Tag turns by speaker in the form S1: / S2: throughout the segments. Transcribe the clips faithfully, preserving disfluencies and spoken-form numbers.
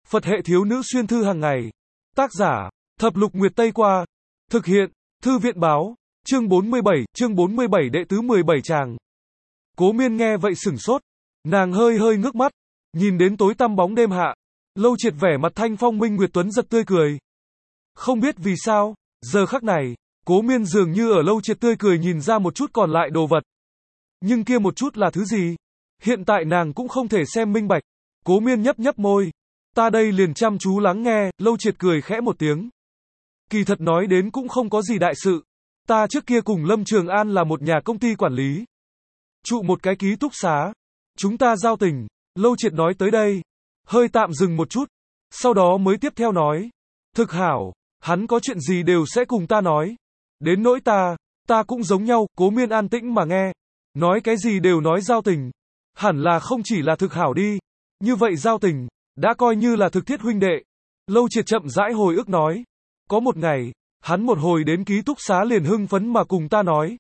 S1: Phật hệ thiếu nữ xuyên thư hàng ngày. Tác giả, Thập Lục Nguyệt Tây Qua. Thực hiện, Thư viện Báo. Chương bốn mươi bảy, chương bốn mươi bảy đệ tứ mười bảy tràng. Cố Miên nghe vậy sửng sốt. Nàng hơi hơi ngước mắt. Nhìn đến tối tăm bóng đêm hạ. Lâu Triệt vẻ mặt thanh phong minh nguyệt tuấn giật tươi cười. Không biết vì sao, giờ khắc này, Cố Miên dường như ở Lâu Triệt tươi cười nhìn ra một chút còn lại đồ vật. Nhưng kia một chút là thứ gì? Hiện tại nàng cũng không thể xem minh bạch. Cố Miên nhấp nhấp môi. Ta đây liền chăm chú lắng nghe. Lâu Triệt cười khẽ một tiếng. Kỳ thật nói đến cũng không có gì đại sự. Ta trước kia cùng Lâm Trường An là một nhà công ty quản lý. Trụ một cái ký túc xá. Chúng ta giao tình. Lâu Triệt nói tới đây. Hơi tạm dừng một chút. Sau đó mới tiếp theo nói. Thực hảo. Hắn có chuyện gì đều sẽ cùng ta nói. Đến nỗi ta. Ta cũng giống nhau. Cố Miên an tĩnh mà nghe. Nói cái gì đều nói giao tình. Hẳn là không chỉ là thực hảo đi. Như vậy giao tình. Đã coi như là thực thiết huynh đệ. Lâu Triệt chậm rãi hồi ức nói. Có một ngày. Hắn một hồi đến ký túc xá liền hưng phấn mà cùng ta nói.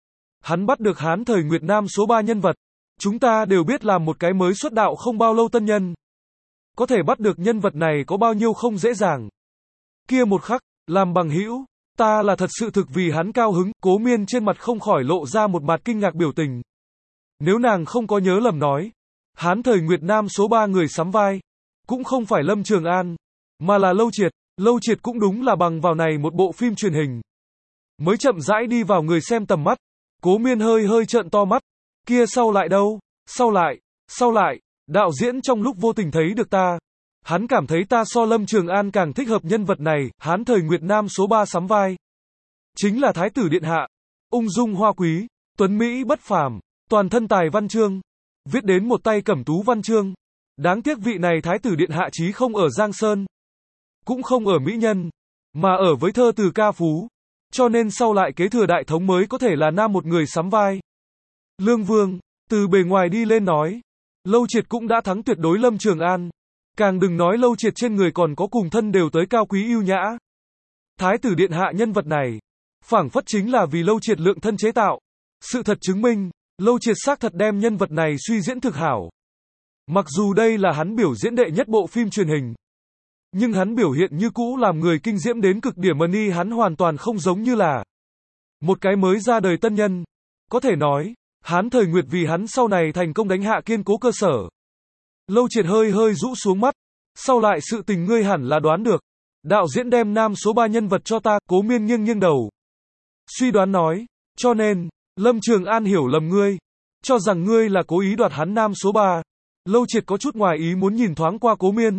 S1: Hắn bắt được Hán thời Nguyệt Nam số ba nhân vật. Chúng ta đều biết làm một cái mới xuất đạo không bao lâu tân nhân. Có thể bắt được nhân vật này có bao nhiêu không dễ dàng. Kia một khắc, làm bằng hữu, ta là thật sự thực vì hắn cao hứng. Cố Miên trên mặt không khỏi lộ ra một mặt kinh ngạc biểu tình. Nếu nàng không có nhớ lầm nói, Hán thời Nguyệt Nam số ba người sắm vai, cũng không phải Lâm Trường An, mà là Lâu Triệt. Lâu Triệt cũng đúng là bằng vào này một bộ phim truyền hình. Mới chậm rãi đi vào người xem tầm mắt. Cố Miên hơi hơi trợn to mắt. Kia sau lại đâu? Sau lại? Sau lại? Đạo diễn trong lúc vô tình thấy được ta. Hắn cảm thấy ta so Lâm Trường An càng thích hợp nhân vật này. Hán thời Nguyệt Nam số ba sắm vai. Chính là Thái tử Điện Hạ. Ung dung hoa quý. Tuấn Mỹ bất phàm. Toàn thân tài văn chương. Viết đến một tay cẩm tú văn chương. Đáng tiếc vị này Thái tử Điện Hạ chí không ở Giang Sơn. Cũng không ở mỹ nhân. Mà ở với thơ từ ca phú. Cho nên sau lại kế thừa đại thống mới có thể là nam một người sắm vai. Lương Vương. Từ bề ngoài đi lên nói. Lâu Triệt cũng đã thắng tuyệt đối Lâm Trường An. Càng đừng nói Lâu Triệt trên người còn có cùng thân đều tới cao quý yêu nhã. Thái tử Điện Hạ nhân vật này. Phảng phất chính là vì Lâu Triệt lượng thân chế tạo. Sự thật chứng minh. Lâu Triệt xác thật đem nhân vật này suy diễn thực hảo. Mặc dù đây là hắn biểu diễn đệ nhất bộ phim truyền hình. Nhưng hắn biểu hiện như cũ làm người kinh diễm đến cực điểm mà ni hắn hoàn toàn không giống như là một cái mới ra đời tân nhân. Có thể nói, Hán thời Nguyệt vì hắn sau này thành công đánh hạ kiên cố cơ sở. Lâu Triệt hơi hơi rũ xuống mắt. Sau lại sự tình ngươi hẳn là đoán được. Đạo diễn đem nam số ba nhân vật cho ta. Cố Miên nghiêng nghiêng đầu. Suy đoán nói. Cho nên, Lâm Trường An hiểu lầm ngươi. Cho rằng ngươi là cố ý đoạt hắn nam số ba. Lâu Triệt có chút ngoài ý muốn nhìn thoáng qua Cố Miên.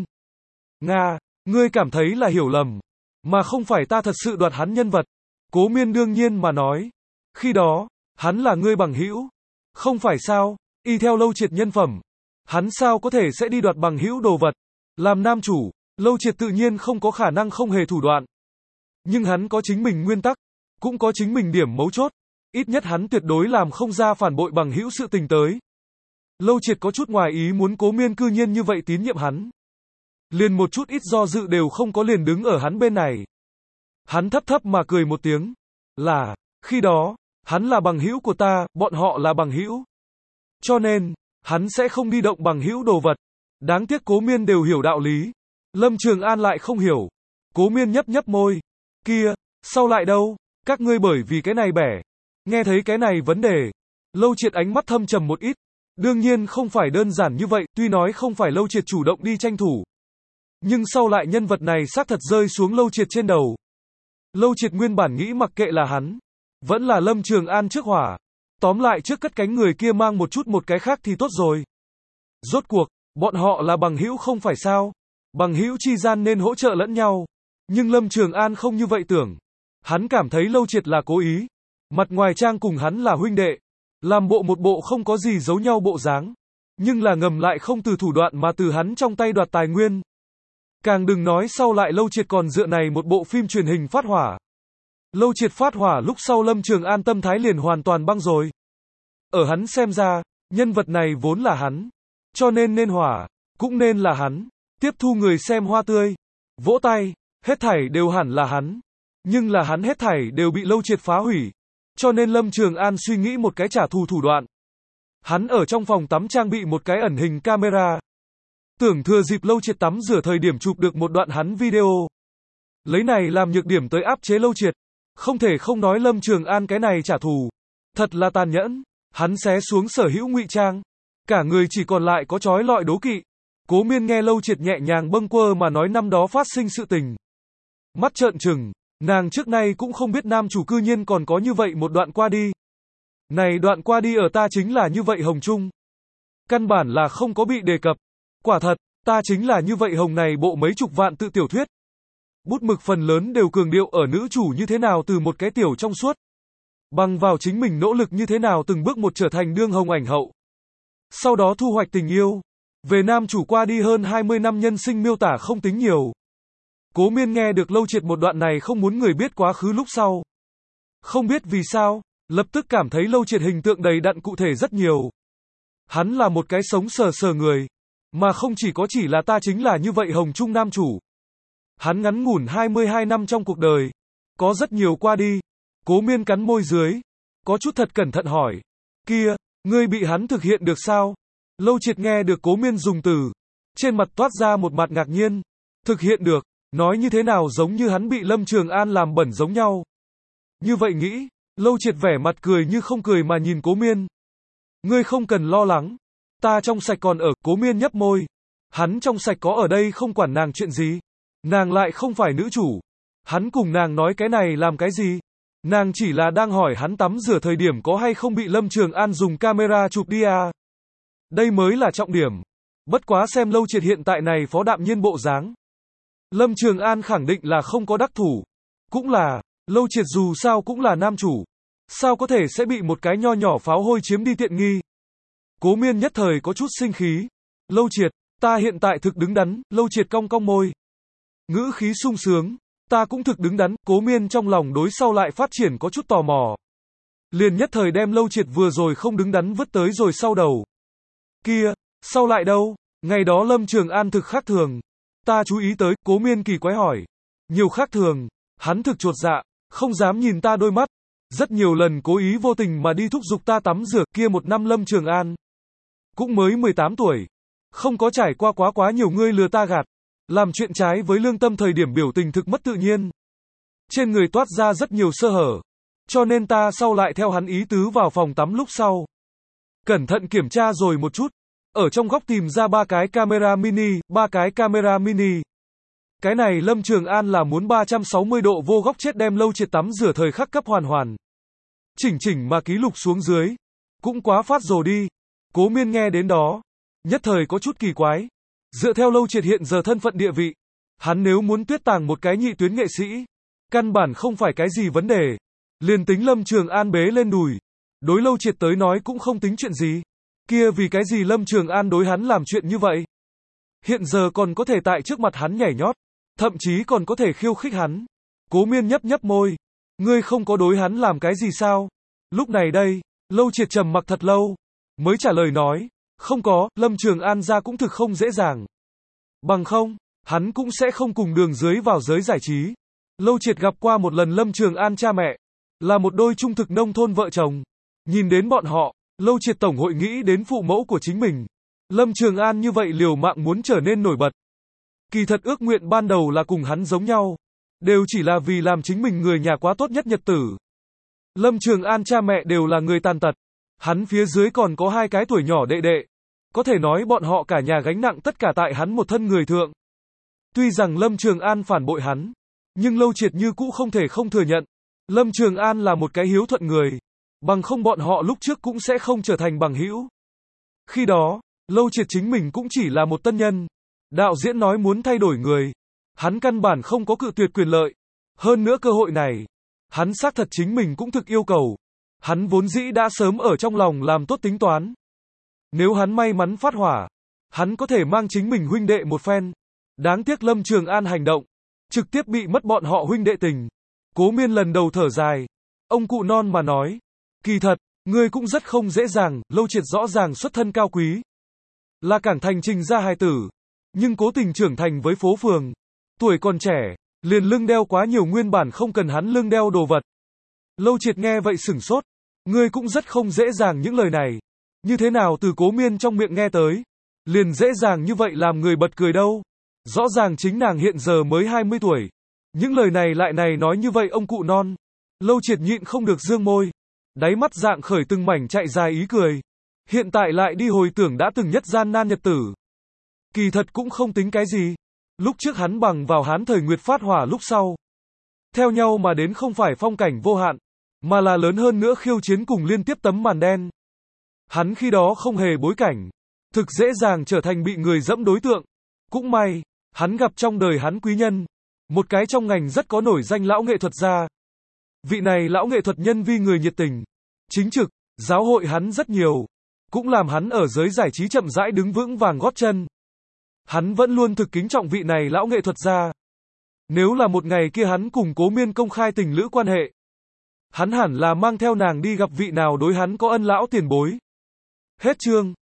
S1: Nga, ngươi cảm thấy là hiểu lầm. Mà không phải ta thật sự đoạt hắn nhân vật. Cố Miên đương nhiên mà nói. Khi đó, hắn là ngươi bằng hữu. Không phải sao, y theo Lâu Triệt nhân phẩm. Hắn sao có thể sẽ đi đoạt bằng hữu đồ vật. Làm nam chủ, Lâu Triệt tự nhiên không có khả năng không hề thủ đoạn. Nhưng hắn có chính mình nguyên tắc. Cũng có chính mình điểm mấu chốt. Ít nhất hắn tuyệt đối làm không ra phản bội bằng hữu sự tình tới. Lâu Triệt có chút ngoài ý muốn Cố Miên cư nhiên như vậy tín nhiệm hắn. Liền một chút ít do dự đều không có liền đứng ở hắn bên này. Hắn thấp thấp mà cười một tiếng. Là, khi đó, hắn là bằng hữu của ta, bọn họ là bằng hữu. Cho nên, hắn sẽ không đi động bằng hữu đồ vật. Đáng tiếc Cố Miên đều hiểu đạo lý. Lâm Trường An lại không hiểu. Cố Miên nhấp nhấp môi. Kia, sau lại đâu? Các ngươi bởi vì cái này bẻ. Nghe thấy cái này vấn đề. Lâu Triệt ánh mắt thâm trầm một ít. Đương nhiên không phải đơn giản như vậy, tuy nói không phải Lâu Triệt chủ động đi tranh thủ. Nhưng sau lại nhân vật này xác thật rơi xuống Lâu Triệt trên đầu. Lâu Triệt nguyên bản nghĩ mặc kệ là hắn. Vẫn là Lâm Trường An trước hỏa. Tóm lại trước cất cánh người kia mang một chút một cái khác thì tốt rồi. Rốt cuộc, bọn họ là bằng hữu không phải sao. Bằng hữu chi gian nên hỗ trợ lẫn nhau. Nhưng Lâm Trường An không như vậy tưởng. Hắn cảm thấy Lâu Triệt là cố ý. Mặt ngoài trang cùng hắn là huynh đệ. Làm bộ một bộ không có gì giấu nhau bộ dáng. Nhưng là ngầm lại không từ thủ đoạn mà từ hắn trong tay đoạt tài nguyên. Càng đừng nói sau lại Lâu Triệt còn dựa này một bộ phim truyền hình phát hỏa. Lâu Triệt phát hỏa lúc sau Lâm Trường An tâm thái liền hoàn toàn băng rồi. Ở hắn xem ra, nhân vật này vốn là hắn. Cho nên nên hỏa, cũng nên là hắn. Tiếp thu người xem hoa tươi. Vỗ tay, hết thảy đều hẳn là hắn. Nhưng là hắn hết thảy đều bị Lâu Triệt phá hủy. Cho nên Lâm Trường An suy nghĩ một cái trả thù thủ đoạn. Hắn ở trong phòng tắm trang bị một cái ẩn hình camera. Tưởng thừa dịp Lâu Triệt tắm rửa thời điểm chụp được một đoạn hắn video. Lấy này làm nhược điểm tới áp chế Lâu Triệt. Không thể không nói Lâm Trường An cái này trả thù. Thật là tàn nhẫn. Hắn xé xuống sở hữu ngụy trang. Cả người chỉ còn lại có trói lọi đố kỵ. Cố Miên nghe Lâu Triệt nhẹ nhàng bâng quơ mà nói năm đó phát sinh sự tình. Mắt trợn trừng. Nàng trước nay cũng không biết nam chủ cư nhiên còn có như vậy một đoạn qua đi. Này đoạn qua đi ở ta chính là như vậy Hồng Trung. Căn bản là không có bị đề cập. Quả thật, ta chính là như vậy Hồng này bộ mấy chục vạn tự tiểu thuyết. Bút mực phần lớn đều cường điệu ở nữ chủ như thế nào từ một cái tiểu trong suốt. Bằng vào chính mình nỗ lực như thế nào từng bước một trở thành đương hồng ảnh hậu. Sau đó thu hoạch tình yêu. Về nam chủ qua đi hơn hai mươi năm nhân sinh miêu tả không tính nhiều. Cố Miên nghe được Lâu Triệt một đoạn này không muốn người biết quá khứ lúc sau. Không biết vì sao, lập tức cảm thấy Lâu Triệt hình tượng đầy đặn cụ thể rất nhiều. Hắn là một cái sống sờ sờ người. Mà không chỉ có chỉ là ta chính là như vậy Hồng Trung nam chủ. Hắn ngắn ngủn hai mươi hai năm trong cuộc đời. Có rất nhiều qua đi. Cố Miên cắn môi dưới. Có chút thật cẩn thận hỏi. Kia, ngươi bị hắn thực hiện được sao? Lâu Triệt nghe được Cố Miên dùng từ. Trên mặt toát ra một mặt ngạc nhiên. Thực hiện được. Nói như thế nào giống như hắn bị Lâm Trường An làm bẩn giống nhau. Như vậy nghĩ. Lâu Triệt vẻ mặt cười như không cười mà nhìn Cố Miên. Ngươi không cần lo lắng. Ta trong sạch còn ở. Cố Miên nhấp môi. Hắn trong sạch có ở đây không quản nàng chuyện gì. Nàng lại không phải nữ chủ. Hắn cùng nàng nói cái này làm cái gì? Nàng chỉ là đang hỏi hắn tắm rửa thời điểm có hay không bị Lâm Trường An dùng camera chụp đi à? Đây mới là trọng điểm. Bất quá xem Lâu Triệt hiện tại này phó đạm nhiên bộ dáng. Lâm Trường An khẳng định là không có đắc thủ. Cũng là, Lâu Triệt dù sao cũng là nam chủ. Sao có thể sẽ bị một cái nho nhỏ pháo hôi chiếm đi tiện nghi? Cố Miên nhất thời có chút sinh khí. Lâu Triệt, ta hiện tại thực đứng đắn. Lâu Triệt cong cong môi. Ngữ khí sung sướng. Ta cũng thực đứng đắn. Cố Miên trong lòng đối sau lại phát triển có chút tò mò. Liền nhất thời đem Lâu Triệt vừa rồi không đứng đắn vứt tới rồi sau đầu. Kia, sau lại đâu? Ngày đó Lâm Trường An thực khác thường. Ta chú ý tới. Cố Miên kỳ quái hỏi. Nhiều khác thường. Hắn thực chột dạ. Không dám nhìn ta đôi mắt. Rất nhiều lần cố ý vô tình mà đi thúc giục ta tắm rửa. Kia một năm Lâm Trường An cũng mới mười tám tuổi. Không có trải qua quá quá nhiều ngươi lừa ta gạt. Làm chuyện trái với lương tâm thời điểm biểu tình thực mất tự nhiên. Trên người toát ra rất nhiều sơ hở. Cho nên ta sau lại theo hắn ý tứ vào phòng tắm lúc sau. Cẩn thận kiểm tra rồi một chút. Ở trong góc tìm ra ba cái camera mini, ba cái camera mini. Cái này Lâm Trường An là muốn ba trăm sáu mươi độ vô góc chết đem Lâu Triệt tắm rửa thời khắc cấp hoàn hoàn. Chỉnh chỉnh mà ký lục xuống dưới. Cũng quá phát rồi đi. Cố Miên nghe đến đó. Nhất thời có chút kỳ quái. Dựa theo Lâu Triệt hiện giờ thân phận địa vị. Hắn nếu muốn tuyết tàng một cái nhị tuyến nghệ sĩ. Căn bản không phải cái gì vấn đề. Liền tính Lâm Trường An bế lên đùi. Đối Lâu Triệt tới nói cũng không tính chuyện gì. Kia vì cái gì Lâm Trường An đối hắn làm chuyện như vậy? Hiện giờ còn có thể tại trước mặt hắn nhảy nhót. Thậm chí còn có thể khiêu khích hắn. Cố Miên nhấp nhấp môi. Ngươi không có đối hắn làm cái gì sao? Lúc này đây, Lâu Triệt trầm mặc thật lâu. Mới trả lời nói. Không có, Lâm Trường An ra cũng thực không dễ dàng. Bằng không, hắn cũng sẽ không cùng đường dưới vào giới giải trí. Lâu Triệt gặp qua một lần Lâm Trường An cha mẹ. Là một đôi trung thực nông thôn vợ chồng. Nhìn đến bọn họ, Lâu Triệt tổng hội nghĩ đến phụ mẫu của chính mình. Lâm Trường An như vậy liều mạng muốn trở nên nổi bật. Kỳ thật ước nguyện ban đầu là cùng hắn giống nhau. Đều chỉ là vì làm chính mình người nhà quá tốt nhất nhật tử. Lâm Trường An cha mẹ đều là người tàn tật. Hắn phía dưới còn có hai cái tuổi nhỏ đệ đệ. Có thể nói bọn họ cả nhà gánh nặng tất cả tại hắn một thân người thượng. Tuy rằng Lâm Trường An phản bội hắn, nhưng Lâu Triệt như cũ không thể không thừa nhận. Lâm Trường An là một cái hiếu thuận người. Bằng không bọn họ lúc trước cũng sẽ không trở thành bằng hữu. Khi đó, Lâu Triệt chính mình cũng chỉ là một tân nhân. Đạo diễn nói muốn thay đổi người. Hắn căn bản không có cự tuyệt quyền lợi. Hơn nữa cơ hội này, hắn xác thật chính mình cũng thực yêu cầu. Hắn vốn dĩ đã sớm ở trong lòng làm tốt tính toán. Nếu hắn may mắn phát hỏa, hắn có thể mang chính mình huynh đệ một phen. Đáng tiếc Lâm Trường An hành động, trực tiếp bị mất bọn họ huynh đệ tình. Cố Miên lần đầu thở dài. Ông cụ non mà nói. Kỳ thật, ngươi cũng rất không dễ dàng. Lâu Triệt rõ ràng xuất thân cao quý. Là Cảng Thành Trình gia hài tử. Nhưng cố tình trưởng thành với phố phường. Tuổi còn trẻ, liền lưng đeo quá nhiều nguyên bản không cần hắn lưng đeo đồ vật. Lâu Triệt nghe vậy sửng sốt. Ngươi cũng rất không dễ dàng những lời này. Như thế nào từ Cố Miên trong miệng nghe tới. Liền dễ dàng như vậy làm người bật cười đâu. Rõ ràng chính nàng hiện giờ mới hai mươi tuổi. Những lời này lại này nói như vậy ông cụ non. Lâu Triệt nhịn không được dương môi. Đáy mắt dạng khởi từng mảnh chạy dài ý cười. Hiện tại lại đi hồi tưởng đã từng nhất gian nan nhật tử. Kỳ thật cũng không tính cái gì. Lúc trước hắn bằng vào hán thời nguyệt phát hỏa lúc sau. Theo nhau mà đến không phải phong cảnh vô hạn, mà là lớn hơn nữa khiêu chiến cùng liên tiếp tấm màn đen. Hắn khi đó không hề bối cảnh. Thực dễ dàng trở thành bị người dẫm đối tượng. Cũng may, hắn gặp trong đời hắn quý nhân. Một cái trong ngành rất có nổi danh lão nghệ thuật gia. Vị này lão nghệ thuật nhân vi người nhiệt tình, chính trực, giáo hội hắn rất nhiều. Cũng làm hắn ở giới giải trí chậm rãi đứng vững vàng gót chân. Hắn vẫn luôn thực kính trọng vị này lão nghệ thuật gia. Nếu là một ngày kia hắn cùng Cố Miên công khai tình lữ quan hệ, hắn hẳn là mang theo nàng đi gặp vị nào đối hắn có ân lão tiền bối. Hết chương.